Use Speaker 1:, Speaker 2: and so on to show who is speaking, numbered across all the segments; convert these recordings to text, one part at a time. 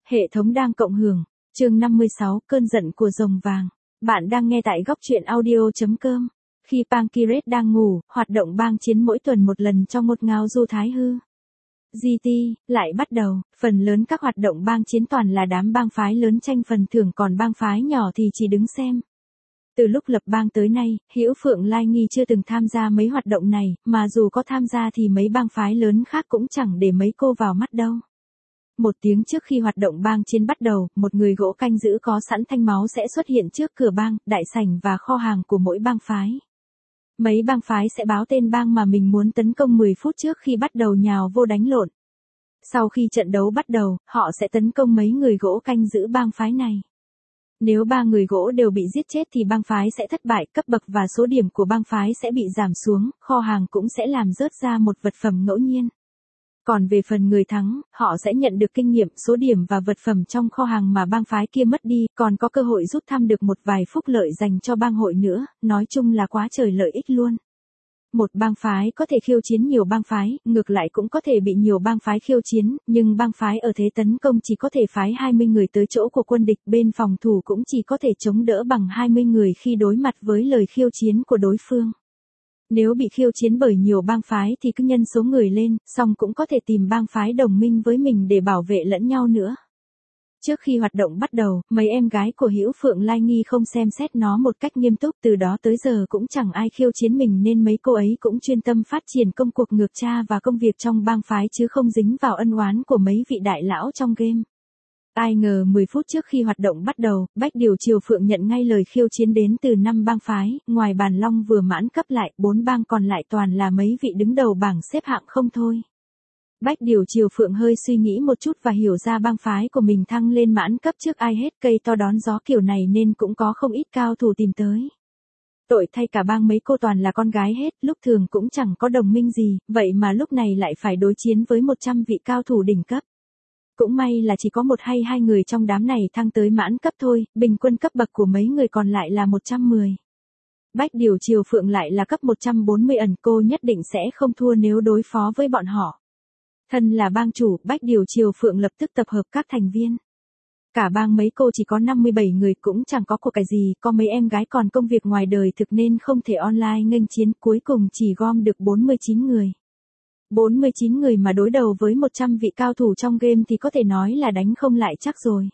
Speaker 1: Hệ thống đang cộng hưởng. Chương 56, cơn giận của rồng vàng. Bạn đang nghe tại góc truyện audio.com. Khi Pancrase đang ngủ, hoạt động bang chiến mỗi tuần một lần trong một ngao du thái hư. GT lại bắt đầu, phần lớn các hoạt động bang chiến toàn là đám bang phái lớn tranh phần thưởng, còn bang phái nhỏ thì chỉ đứng xem. Từ lúc lập bang tới nay, Hữu Phượng Lai Nghi chưa từng tham gia mấy hoạt động này, mà dù có tham gia thì mấy bang phái lớn khác cũng chẳng để mấy cô vào mắt đâu. Một tiếng trước khi hoạt động bang chiến bắt đầu, một người gỗ canh giữ có sẵn thanh máu sẽ xuất hiện trước cửa bang, đại sảnh và kho hàng của mỗi bang phái. Mấy bang phái sẽ báo tên bang mà mình muốn tấn công 10 phút trước khi bắt đầu nhào vô đánh lộn. Sau khi trận đấu bắt đầu, họ sẽ tấn công mấy người gỗ canh giữ bang phái này. Nếu 3 người gỗ đều bị giết chết thì bang phái sẽ thất bại, cấp bậc và số điểm của bang phái sẽ bị giảm xuống, kho hàng cũng sẽ làm rớt ra một vật phẩm ngẫu nhiên. Còn về phần người thắng, họ sẽ nhận được kinh nghiệm, số điểm và vật phẩm trong kho hàng mà bang phái kia mất đi, còn có cơ hội rút thăm được một vài phúc lợi dành cho bang hội nữa, nói chung là quá trời lợi ích luôn. Một bang phái có thể khiêu chiến nhiều bang phái, ngược lại cũng có thể bị nhiều bang phái khiêu chiến, nhưng bang phái ở thế tấn công chỉ có thể phái 20 người tới chỗ của quân địch, bên phòng thủ cũng chỉ có thể chống đỡ bằng 20 người khi đối mặt với lời khiêu chiến của đối phương. Nếu bị khiêu chiến bởi nhiều bang phái thì cứ nhân số người lên, song cũng có thể tìm bang phái đồng minh với mình để bảo vệ lẫn nhau nữa. Trước khi hoạt động bắt đầu, mấy em gái của Hữu Phượng Lai Nghi không xem xét nó một cách nghiêm túc, từ đó tới giờ cũng chẳng ai khiêu chiến mình nên mấy cô ấy cũng chuyên tâm phát triển công cuộc ngược cha và công việc trong bang phái chứ không dính vào ân oán của mấy vị đại lão trong game. Ai ngờ 10 phút trước khi hoạt động bắt đầu, Bách Điều Triều Phượng nhận ngay lời khiêu chiến đến từ 5 bang phái, ngoài Bàn Long vừa mãn cấp lại, 4 bang còn lại toàn là mấy vị đứng đầu bảng xếp hạng không thôi. Bách Điều Triều Phượng hơi suy nghĩ một chút và hiểu ra bang phái của mình thăng lên mãn cấp trước ai hết, cây to đón gió kiểu này nên cũng có không ít cao thủ tìm tới. Tội thay cả bang mấy cô toàn là con gái hết, lúc thường cũng chẳng có đồng minh gì, vậy mà lúc này lại phải đối chiến với 100 vị cao thủ đỉnh cấp. Cũng may là chỉ có một hay hai người trong đám này thăng tới mãn cấp thôi, bình quân cấp bậc của mấy người còn lại là 110. Bách Điều Triều Phượng lại là cấp 140 ẩn, cô nhất định sẽ không thua nếu đối phó với bọn họ. Thân là bang chủ, Bách Điều Triều Phượng lập tức tập hợp các thành viên. Cả bang mấy cô chỉ có 57 người, cũng chẳng có của cải gì, có mấy em gái còn công việc ngoài đời thực nên không thể online nghênh chiến, cuối cùng chỉ gom được 49 người. 49 người mà đối đầu với 100 vị cao thủ trong game thì có thể nói là đánh không lại chắc rồi.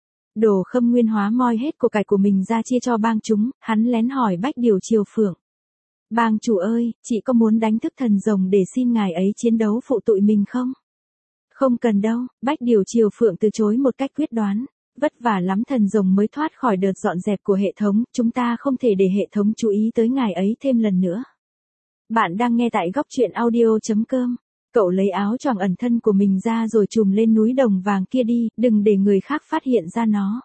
Speaker 1: Đồ Khâm Nguyên hóa moi hết của cải của mình ra chia cho bang chúng, hắn lén hỏi Bách Điều Triều Phượng. Bang chủ ơi, chị có muốn đánh thức thần rồng để xin ngài ấy chiến đấu phụ tụi mình không? Không cần đâu, Bách Điều Triều Phượng từ chối một cách quyết đoán. Vất vả lắm thần rồng mới thoát khỏi đợt dọn dẹp của hệ thống, chúng ta không thể để hệ thống chú ý tới ngài ấy thêm lần nữa. Bạn đang nghe tại góc truyện audio.com. Cậu lấy áo choàng ẩn thân của mình ra rồi trùm lên núi đồng vàng kia đi, đừng để người khác phát hiện ra nó.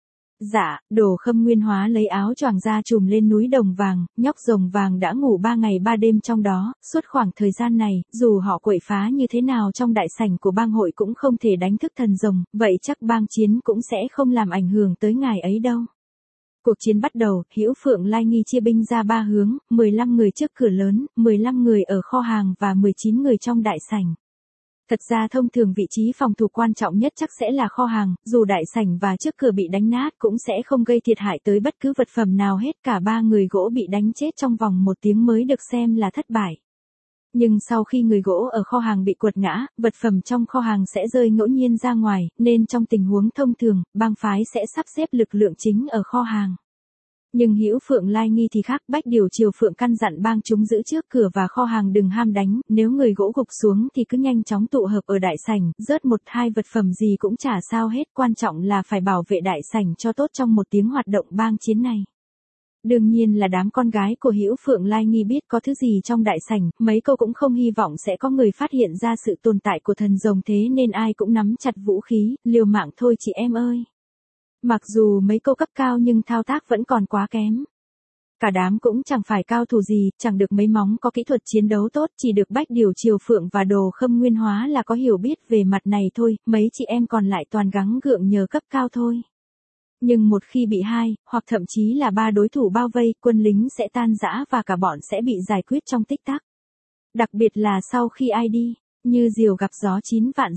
Speaker 1: Dạ, Đồ Khâm Nguyên hóa lấy áo choàng ra trùm lên núi đồng vàng, nhóc rồng vàng đã ngủ 3 ngày 3 đêm trong đó, suốt khoảng thời gian này, dù họ quậy phá như thế nào trong đại sảnh của bang hội cũng không thể đánh thức thần rồng, vậy chắc bang chiến cũng sẽ không làm ảnh hưởng tới ngài ấy đâu. Cuộc chiến bắt đầu, Hữu Phượng Lai Nghi chia binh ra 3 hướng, 15 người trước cửa lớn, 15 người ở kho hàng và 19 người trong đại sảnh. Thật ra thông thường vị trí phòng thủ quan trọng nhất chắc sẽ là kho hàng, dù đại sảnh và trước cửa bị đánh nát cũng sẽ không gây thiệt hại tới bất cứ vật phẩm nào hết, cả 3 người gỗ bị đánh chết trong vòng 1 tiếng mới được xem là thất bại. Nhưng sau khi người gỗ ở kho hàng bị quật ngã, vật phẩm trong kho hàng sẽ rơi ngẫu nhiên ra ngoài, nên trong tình huống thông thường, bang phái sẽ sắp xếp lực lượng chính ở kho hàng. Nhưng Hữu Phượng Lai Nghi thì khác, Bách Điều Triều Phượng căn dặn bang chúng giữ trước cửa và kho hàng đừng ham đánh, nếu người gỗ gục xuống thì cứ nhanh chóng tụ hợp ở đại sảnh, rớt 1-2 vật phẩm gì cũng chả sao hết, quan trọng là phải bảo vệ đại sảnh cho tốt trong 1 tiếng hoạt động bang chiến này. Đương nhiên là đám con gái của Hữu Phượng Lai Nghi biết có thứ gì trong đại sảnh, mấy cô cũng không hy vọng sẽ có người phát hiện ra sự tồn tại của thần rồng, thế nên ai cũng nắm chặt vũ khí, liều mạng thôi chị em ơi. Mặc dù mấy cô cấp cao nhưng thao tác vẫn còn quá kém. Cả đám cũng chẳng phải cao thủ gì, chẳng được mấy móng có kỹ thuật chiến đấu tốt, chỉ được Bách Điều Triều Phượng và Đồ Khâm Nguyên hóa là có hiểu biết về mặt này thôi, mấy chị em còn lại toàn gắng gượng nhờ cấp cao thôi. Nhưng một khi bị 2, hoặc thậm chí là 3 đối thủ bao vây, quân lính sẽ tan rã và cả bọn sẽ bị giải quyết trong tích tắc. Đặc biệt là sau khi ai đi, như diều gặp gió 9 vạn dặm.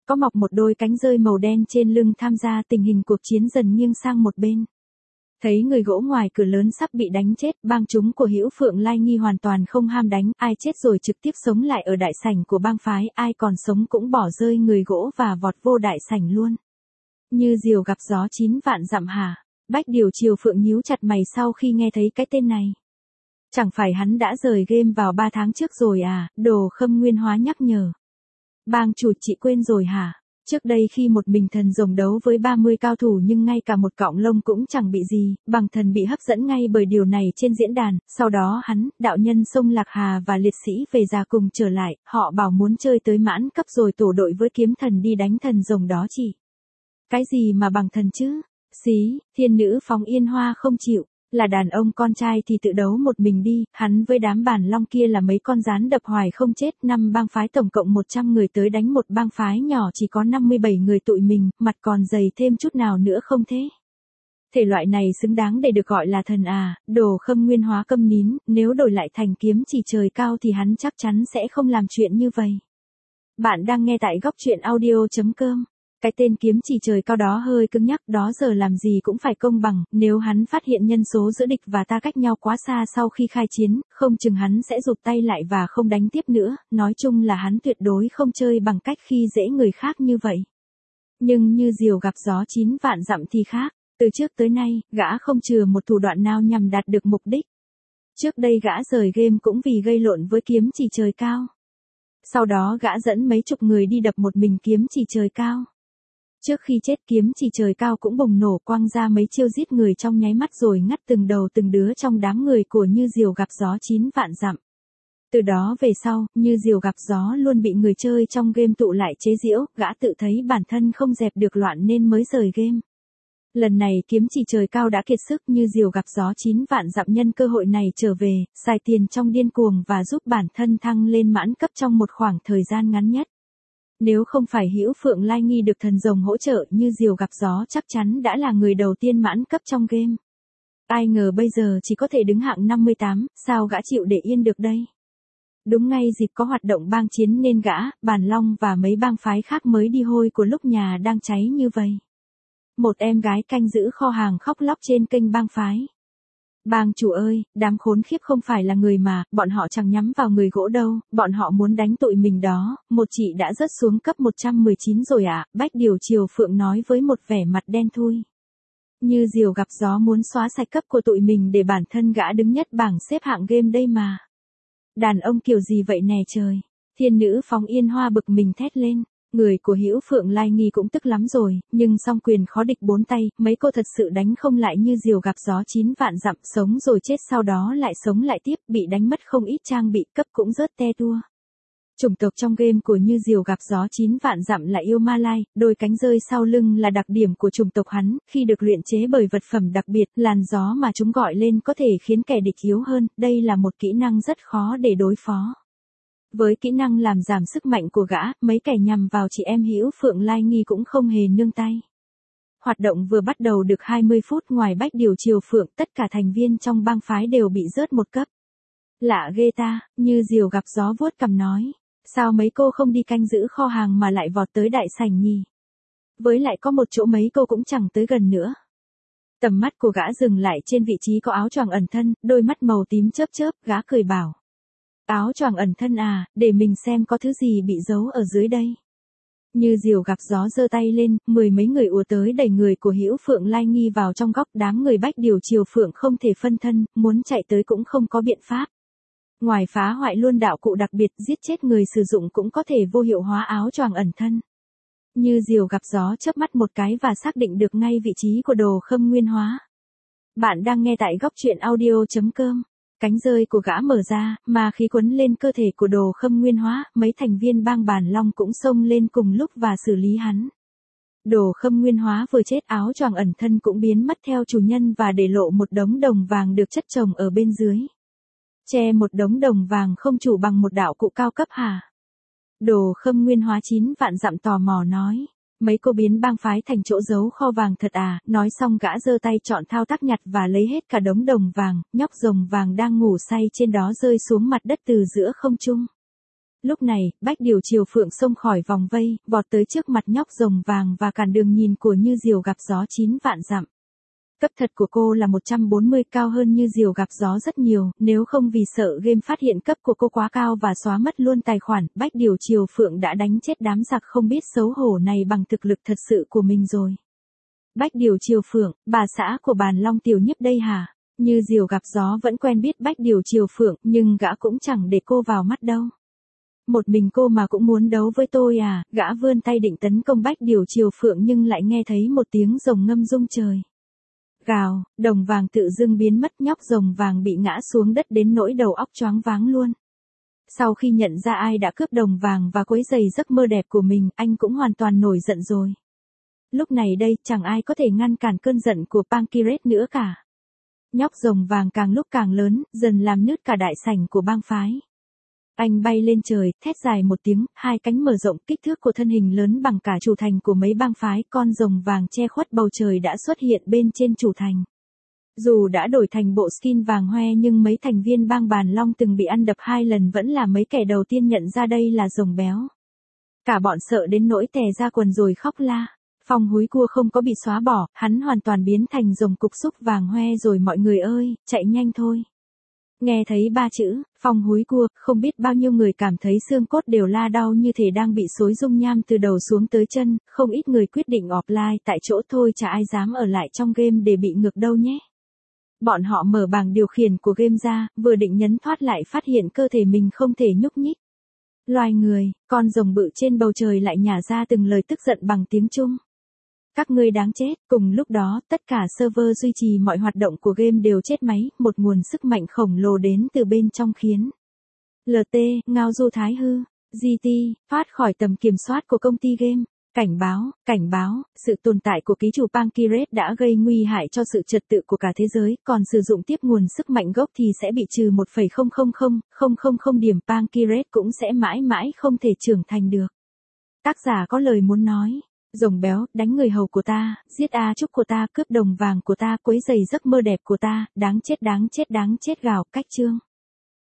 Speaker 1: có mọc một đôi cánh rơi màu đen trên lưng tham gia tình hình cuộc chiến dần nghiêng sang một bên. Thấy người gỗ ngoài cửa lớn sắp bị đánh chết, bang chúng của Hữu Phượng Lai Nghi hoàn toàn không ham đánh, ai chết rồi trực tiếp sống lại ở đại sảnh của bang phái, ai còn sống cũng bỏ rơi người gỗ và vọt vô đại sảnh luôn. Như diều gặp gió 9 vạn dặm hả? Bách Điều Triều Phượng nhíu chặt mày sau khi nghe thấy cái tên này. Chẳng phải hắn đã rời game vào 3 tháng trước rồi à? Đồ Khâm Nguyên Hóa nhắc nhở. Bang chủ chị quên rồi hả? Trước đây khi một mình thần rồng đấu với 30 cao thủ nhưng ngay cả một cọng lông cũng chẳng bị gì, bằng thần bị hấp dẫn ngay bởi điều này trên diễn đàn, sau đó hắn, đạo nhân sông Lạc Hà và liệt sĩ về già cùng trở lại, họ bảo muốn chơi tới mãn cấp rồi tổ đội với kiếm thần đi đánh thần rồng đó chị. Cái gì mà bằng thần chứ? Xí, thiên nữ Phóng Yên Hoa không chịu. Là đàn ông con trai thì tự đấu một mình đi, hắn với đám bản long kia là mấy con rán đập hoài không chết, 5 bang phái tổng cộng 100 người tới đánh một bang phái nhỏ chỉ có 57 người tụi mình, mặt còn dày thêm chút nào nữa không thế? Thể loại này xứng đáng để được gọi là thần à? Đồ Khâm Nguyên Hóa câm nín, nếu đổi lại thành kiếm chỉ trời cao thì hắn chắc chắn sẽ không làm chuyện như vậy. Bạn đang nghe tại góc truyện audio.com. Cái tên kiếm chỉ trời cao đó hơi cứng nhắc, đó giờ làm gì cũng phải công bằng, nếu hắn phát hiện nhân số giữa địch và ta cách nhau quá xa sau khi khai chiến, không chừng hắn sẽ rụt tay lại và không đánh tiếp nữa, nói chung là hắn tuyệt đối không chơi bằng cách khi dễ người khác như vậy. Nhưng như diều gặp gió 9 vạn dặm thì khác, từ trước tới nay, gã không chừa một thủ đoạn nào nhằm đạt được mục đích. Trước đây gã rời game cũng vì gây lộn với kiếm chỉ trời cao. Sau đó gã dẫn mấy chục người đi đập một mình kiếm chỉ trời cao. Trước khi chết kiếm chỉ trời cao cũng bùng nổ quăng ra mấy chiêu giết người trong nháy mắt rồi ngắt từng đầu từng đứa trong đám người của Như Diều gặp gió 9 vạn dặm. Từ đó về sau, Như Diều gặp gió luôn bị người chơi trong game tụ lại chế giễu, gã tự thấy bản thân không dẹp được loạn nên mới rời game. Lần này kiếm chỉ trời cao đã kiệt sức, Như Diều gặp gió 9 vạn dặm nhân cơ hội này trở về, xài tiền trong điên cuồng và giúp bản thân thăng lên mãn cấp trong một khoảng thời gian ngắn nhất. Nếu không phải Hữu Phượng Lai Nghi được thần rồng hỗ trợ, Như Diều gặp gió chắc chắn đã là người đầu tiên mãn cấp trong game. Ai ngờ bây giờ chỉ có thể đứng hạng 58, sao gã chịu để yên được đây? Đúng ngay dịp có hoạt động bang chiến nên gã, Bàn Long và mấy bang phái khác mới đi hôi của lúc nhà đang cháy như vậy. Một em gái canh giữ kho hàng khóc lóc trên kênh bang phái. Bang chủ ơi, đám khốn khiếp không phải là người mà, bọn họ chẳng nhắm vào người gỗ đâu, bọn họ muốn đánh tụi mình đó, một chị đã rớt xuống cấp 119 rồi ạ, Bách Điều Triều Phượng nói với một vẻ mặt đen thui. Như diều gặp gió muốn xóa sạch cấp của tụi mình để bản thân gã đứng nhất bảng xếp hạng game đây mà. Đàn ông kiểu gì vậy nè trời, thiên nữ Phóng Yên Hoa bực mình thét lên. Người của Hữu Phượng Lai Nghi cũng tức lắm rồi, nhưng song quyền khó địch 4 tay, mấy cô thật sự đánh không lại Như diều gặp gió 9 vạn dặm, sống rồi chết sau đó lại sống lại tiếp, bị đánh mất không ít trang bị, cấp cũng rớt te tua. Chủng tộc trong game của Như diều gặp gió 9 vạn dặm là yêu ma lai, đôi cánh rơi sau lưng là đặc điểm của chủng tộc hắn, khi được luyện chế bởi vật phẩm đặc biệt, làn gió mà chúng gọi lên có thể khiến kẻ địch yếu hơn, đây là một kỹ năng rất khó để đối phó. Với kỹ năng làm giảm sức mạnh của gã, mấy kẻ nhằm vào chị em Hữu Phượng Lai Nghi cũng không hề nương tay. Hoạt động vừa bắt đầu được 20 phút, ngoài Bách Điều Triều Phượng, tất cả thành viên trong bang phái đều bị rớt một cấp. Lạ ghê ta, Như diều gặp gió vuốt cằm nói. Sao mấy cô không đi canh giữ kho hàng mà lại vọt tới đại sảnh nhỉ? Với lại có một chỗ mấy cô cũng chẳng tới gần nữa. Tầm mắt của gã dừng lại trên vị trí có áo choàng ẩn thân, đôi mắt màu tím chớp chớp, gã cười bảo. Áo choàng ẩn thân à, để mình xem có thứ gì bị giấu ở dưới đây. Như diều gặp gió giơ tay lên, 10 mấy người ùa tới đẩy người của Hữu Phượng Lai Nghi vào trong góc, đám người Bách Điều Triều Phượng không thể phân thân, muốn chạy tới cũng không có biện pháp. Ngoài phá hoại luôn đạo cụ đặc biệt, giết chết người sử dụng cũng có thể vô hiệu hóa áo choàng ẩn thân. Như diều gặp gió chớp mắt một cái và xác định được ngay vị trí của Đồ Khâm Nguyên Hóa. Bạn đang nghe tại góc truyện audio.com. Cánh rơi của gã mở ra, mà khí quấn lên cơ thể của Đồ Khâm Nguyên Hóa, mấy thành viên bang Bàn Long cũng xông lên cùng lúc và xử lý hắn. Đồ Khâm Nguyên Hóa vừa chết, áo choàng ẩn thân cũng biến mất theo chủ nhân và để lộ một đống đồng vàng được chất chồng ở bên dưới. Che một đống đồng vàng không chủ bằng một đạo cụ cao cấp hả? Đồ Khâm Nguyên Hóa 9 vạn dặm tò mò nói. Mấy cô biến bang phái thành chỗ giấu kho vàng thật à? Nói xong gã giơ tay chọn thao tác nhặt và lấy hết cả đống đồng vàng, nhóc rồng vàng đang ngủ say trên đó rơi xuống mặt đất từ giữa không trung. Lúc này, Bách Điều Triều Phượng xông khỏi vòng vây, vọt tới trước mặt nhóc rồng vàng và cản đường nhìn của Như Diều gặp gió 9 vạn dặm. Cấp thật của cô là 140, cao hơn Như Diều gặp gió rất nhiều, nếu không vì sợ game phát hiện cấp của cô quá cao và xóa mất luôn tài khoản, Bách Điều Triều Phượng đã đánh chết đám giặc không biết xấu hổ này bằng thực lực thật sự của mình rồi. Bách Điều Triều Phượng, bà xã của Bàn Long Tiểu Nhiếp đây hả? Như Diều gặp gió vẫn quen biết Bách Điều Triều Phượng, nhưng gã cũng chẳng để cô vào mắt đâu. Một mình cô mà cũng muốn đấu với tôi à? Gã vươn tay định tấn công Bách Điều Triều Phượng nhưng lại nghe thấy một tiếng rồng ngâm rung trời. Gào, đồng vàng tự dưng biến mất, nhóc rồng vàng bị ngã xuống đất đến nỗi đầu óc choáng váng luôn. Sau khi nhận ra ai đã cướp đồng vàng và quấy rầy giấc mơ đẹp của mình, anh cũng hoàn toàn nổi giận rồi. Lúc này đây, chẳng ai có thể ngăn cản cơn giận của Pancyrus nữa cả. Nhóc rồng vàng càng lúc càng lớn, dần làm nứt cả đại sảnh của bang phái. Anh bay lên trời, thét dài một tiếng, hai cánh mở rộng, kích thước của thân hình lớn bằng cả chủ thành của mấy bang phái, con rồng vàng che khuất bầu trời đã xuất hiện bên trên chủ thành. Dù đã đổi thành bộ skin vàng hoe nhưng mấy thành viên bang Bàn Long từng bị ăn đập 2 lần vẫn là mấy kẻ đầu tiên nhận ra đây là rồng béo. Cả bọn sợ đến nỗi tè ra quần rồi khóc la. Phong húi cua không có bị xóa bỏ, hắn hoàn toàn biến thành rồng cục xúc vàng hoe rồi mọi người ơi, chạy nhanh thôi. Nghe thấy 3 chữ, phong húi cua, không biết bao nhiêu người cảm thấy xương cốt đều la đau như thể đang bị xối dung nham từ đầu xuống tới chân, không ít người quyết định offline tại chỗ thôi, chả ai dám ở lại trong game để bị ngược đâu nhé. Bọn họ mở bảng điều khiển của game ra, vừa định nhấn thoát lại phát hiện cơ thể mình không thể nhúc nhích. Loài người, con rồng bự trên bầu trời lại nhả ra từng lời tức giận bằng tiếng Trung. Các ngươi đáng chết. Cùng lúc đó, tất cả server duy trì mọi hoạt động của game đều chết máy, một nguồn sức mạnh khổng lồ đến từ bên trong khiến LT, Ngao Du Thái Hư, GT, thoát khỏi tầm kiểm soát của công ty game. Cảnh báo, sự tồn tại của ký chủ Pancyrus đã gây nguy hại cho sự trật tự của cả thế giới, còn sử dụng tiếp nguồn sức mạnh gốc thì sẽ bị trừ 1,000000 điểm, Pancyrus cũng sẽ mãi mãi không thể trưởng thành được. Tác giả có lời muốn nói. Rồng béo, đánh người hầu của ta, giết A Trúc của ta, cướp đồng vàng của ta, quấy rầy giấc mơ đẹp của ta, đáng chết gào, cách chương.